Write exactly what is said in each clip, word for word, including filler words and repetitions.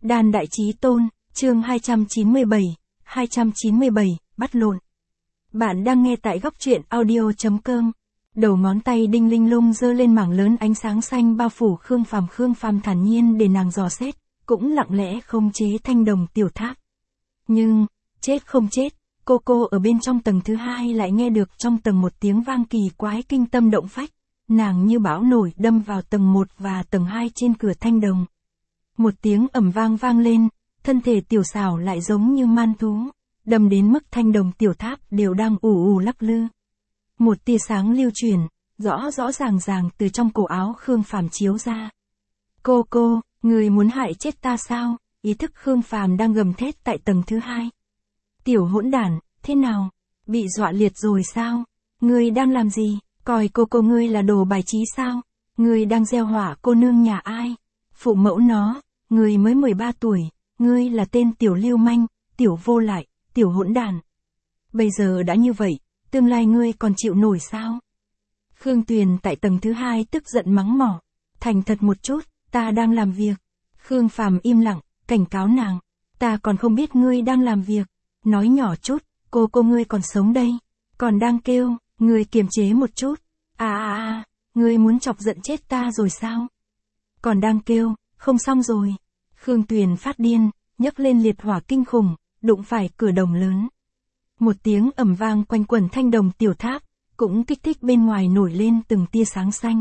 Đan Đại Chí Tôn, chương hai trăm chín mươi bảy, hai trăm chín mươi bảy, bắt lộn. Bạn đang nghe tại góc truyện audio chấm com. Đầu ngón tay Đinh Linh Lung giơ lên mảng lớn ánh sáng xanh bao phủ Khương Phàm. Khương Phàm thản nhiên để nàng dò xét, cũng lặng lẽ không chế thanh đồng tiểu tháp. Nhưng, chết không chết, cô cô ở bên trong tầng thứ hai lại nghe được trong tầng một tiếng vang kỳ quái kinh tâm động phách. Nàng như bão nổi đâm vào tầng một và tầng hai trên cửa thanh đồng. Một tiếng ầm vang vang lên, thân thể tiểu xảo lại giống như man thú, đâm đến mức thanh đồng tiểu tháp đều đang ù ù lắc lư. Một tia sáng lưu truyền, rõ rõ ràng ràng từ trong cổ áo Khương Phàm chiếu ra. Cô cô, người muốn hại chết ta sao? Ý thức Khương Phàm đang gầm thét tại tầng thứ hai. Tiểu hỗn đản, thế nào? Bị dọa liệt rồi sao? Ngươi đang làm gì? Coi cô cô ngươi là đồ bài trí sao? Ngươi đang gieo họa cô nương nhà ai? Phụ mẫu nó, ngươi mới mười ba tuổi, ngươi là tên tiểu lưu manh, tiểu vô lại, tiểu hỗn đản. Bây giờ đã như vậy, tương lai ngươi còn chịu nổi sao? Khương Tuyền tại tầng thứ hai tức giận mắng mỏ. Thành thật một chút, ta đang làm việc. Khương Phàm im lặng, cảnh cáo nàng. Ta còn không biết ngươi đang làm việc. Nói nhỏ chút, cô cô ngươi còn sống đây. Còn đang kêu, ngươi kiềm chế một chút. À à à, ngươi muốn chọc giận chết ta rồi sao? Còn đang kêu, không xong rồi. Khương Tuyền phát điên, nhấc lên liệt hỏa kinh khủng, đụng phải cửa đồng lớn. Một tiếng ầm vang quanh quẩn thanh đồng tiểu tháp, cũng kích thích bên ngoài nổi lên từng tia sáng xanh.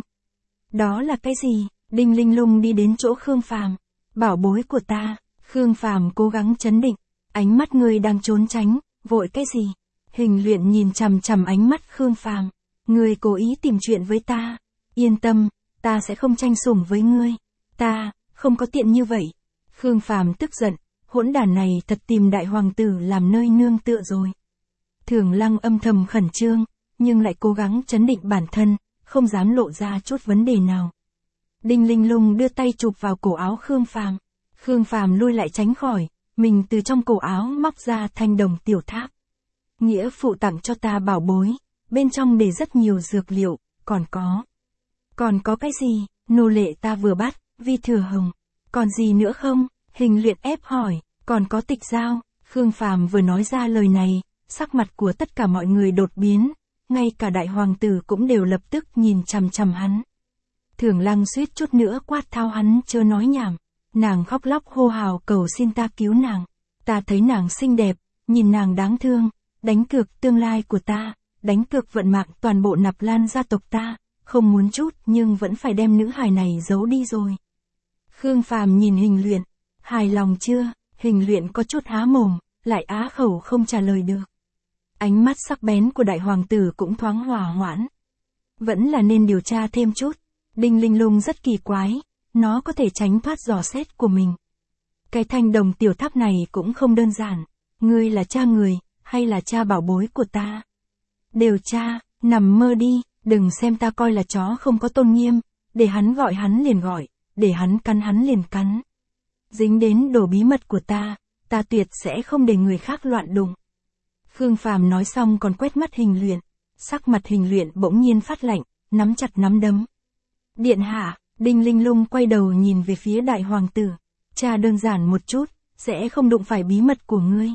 Đó là cái gì? Đinh Linh Lung đi đến chỗ Khương Phàm. Bảo bối của ta. Khương Phàm cố gắng trấn định, ánh mắt ngươi đang trốn tránh, vội cái gì? Hình Luyện nhìn chằm chằm ánh mắt Khương Phàm. Ngươi cố ý tìm chuyện với ta. Yên tâm, ta sẽ không tranh sủng với ngươi. Ta, không có tiện như vậy. Khương Phàm tức giận, hỗn đản này thật tìm đại hoàng tử làm nơi nương tựa rồi. Thường Lăng âm thầm khẩn trương, nhưng lại cố gắng trấn định bản thân, không dám lộ ra chút vấn đề nào. Đinh Linh Lung đưa tay chụp vào cổ áo Khương Phàm. Khương Phàm lui lại tránh khỏi, mình từ trong cổ áo móc ra thanh đồng tiểu tháp. Nghĩa phụ tặng cho ta bảo bối, bên trong để rất nhiều dược liệu, còn có. Còn có cái gì? Nô lệ ta vừa bắt, Vi Thừa Hồng. Còn gì nữa không? Hình Luyện ép hỏi. Còn có tịch giao. Khương Phàm vừa nói ra lời này, sắc mặt của tất cả mọi người đột biến, ngay cả đại hoàng tử cũng đều lập tức nhìn chằm chằm hắn. Thường Lăng suýt chút nữa quát tháo hắn chớ nói nhảm. Nàng khóc lóc hô hào cầu xin ta cứu nàng. Ta thấy nàng xinh đẹp, nhìn nàng đáng thương, đánh cược tương lai của ta, đánh cược vận mạng toàn bộ Nạp Lan gia tộc ta, không muốn chút nhưng vẫn phải đem nữ hài này giấu đi rồi. Khương Phàm nhìn Hình Luyện, hài lòng chưa? Hình Luyện có chút há mồm, lại á khẩu không trả lời được. Ánh mắt sắc bén của đại hoàng tử cũng thoáng hòa hoãn. Vẫn là nên điều tra thêm chút. Đinh Linh Lung rất kỳ quái, nó có thể tránh thoát dò xét của mình. Cái thanh đồng tiểu tháp này cũng không đơn giản. Ngươi là cha người, hay là cha bảo bối của ta? Đều cha, nằm mơ đi, đừng xem ta coi là chó không có tôn nghiêm, để hắn gọi hắn liền gọi, để hắn cắn hắn liền cắn. Dính đến đồ bí mật của ta, ta tuyệt sẽ không để người khác loạn đụng. Khương Phàm nói xong còn quét mắt Hình Luyện, sắc mặt Hình Luyện bỗng nhiên phát lạnh, nắm chặt nắm đấm. Điện hạ, Đinh Linh Lung quay đầu nhìn về phía đại hoàng tử, cha đơn giản một chút, sẽ không đụng phải bí mật của ngươi.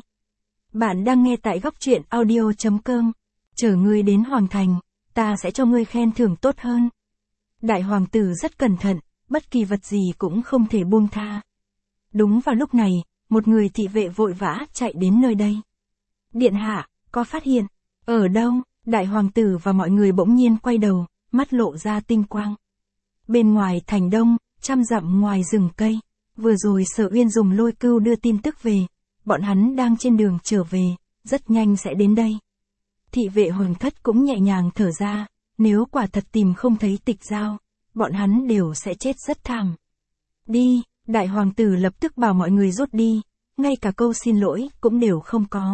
Bạn đang nghe tại góc truyện audio chấm com, chờ ngươi đến hoàng thành, ta sẽ cho ngươi khen thưởng tốt hơn. Đại hoàng tử rất cẩn thận, bất kỳ vật gì cũng không thể buông tha. Đúng vào lúc này, một người thị vệ vội vã chạy đến nơi đây. Điện hạ, có phát hiện? Ở đâu? Đại hoàng tử và mọi người bỗng nhiên quay đầu, mắt lộ ra tinh quang. Bên ngoài thành đông, trăm dặm ngoài rừng cây, vừa rồi Sở Uyên dùng lôi cưu đưa tin tức về, bọn hắn đang trên đường trở về, rất nhanh sẽ đến đây. Thị vệ Hoàng Thất cũng nhẹ nhàng thở ra, nếu quả thật tìm không thấy tịch giao, bọn hắn đều sẽ chết rất thảm. Đi, đại hoàng tử lập tức bảo mọi người rút đi, ngay cả câu xin lỗi cũng đều không có.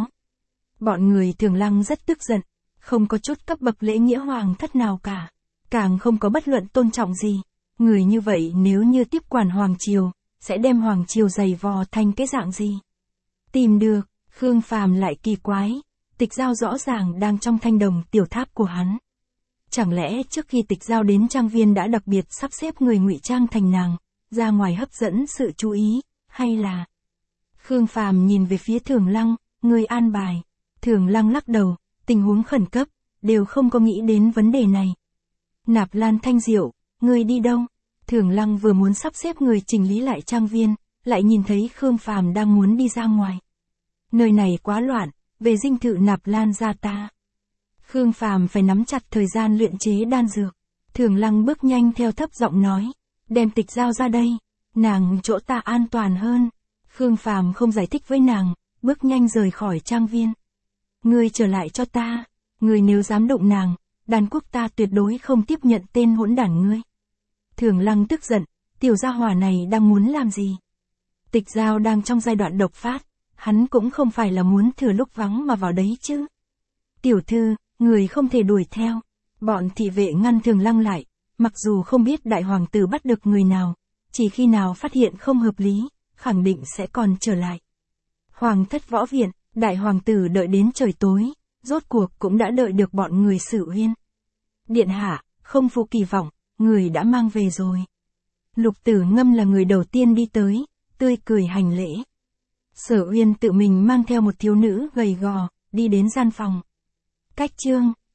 Bọn người Thường Lăng rất tức giận, không có chút cấp bậc lễ nghĩa hoàng thất nào cả, càng không có bất luận tôn trọng gì. Người như vậy nếu như tiếp quản hoàng triều, sẽ đem hoàng triều dày vò thành cái dạng gì? Tìm được, Khương Phàm lại kỳ quái, tịch giao rõ ràng đang trong thanh đồng tiểu tháp của hắn. Chẳng lẽ trước khi tịch giao đến trang viên đã đặc biệt sắp xếp người ngụy trang thành nàng, ra ngoài hấp dẫn sự chú ý, hay là... Khương Phàm nhìn về phía Thường Lăng, người an bài. Thường Lăng lắc đầu, tình huống khẩn cấp, đều không có nghĩ đến vấn đề này. Nạp Lan Thanh Diệu, người đi đâu? Thường Lăng vừa muốn sắp xếp người chỉnh lý lại trang viên, lại nhìn thấy Khương Phàm đang muốn đi ra ngoài. Nơi này quá loạn, về dinh thự Nạp Lan gia ta. Khương Phàm phải nắm chặt thời gian luyện chế đan dược. Thường Lăng bước nhanh theo thấp giọng nói, đem Tịch Giao ra đây, nàng chỗ ta an toàn hơn. Khương Phàm không giải thích với nàng, bước nhanh rời khỏi trang viên. Ngươi trở lại cho ta, ngươi nếu dám động nàng, đan quốc ta tuyệt đối không tiếp nhận tên hỗn đản ngươi. Thường Lăng tức giận, tiểu gia hỏa này đang muốn làm gì? Tịch Giao đang trong giai đoạn độc phát, hắn cũng không phải là muốn thừa lúc vắng mà vào đấy chứ. Tiểu thư, người không thể đuổi theo. Bọn thị vệ ngăn Thường Lăng lại, mặc dù không biết đại hoàng tử bắt được người nào, chỉ khi nào phát hiện không hợp lý, khẳng định sẽ còn trở lại. Hoàng thất võ viện, đại hoàng tử đợi đến trời tối, rốt cuộc cũng đã đợi được bọn người Sử Uyên. Điện hạ, không phụ kỳ vọng, người đã mang về rồi. Lục Tử Ngâm là người đầu tiên đi tới, tươi cười hành lễ. Sở Uyên tự mình mang theo một thiếu nữ gầy gò, đi đến gian phòng. Cách chương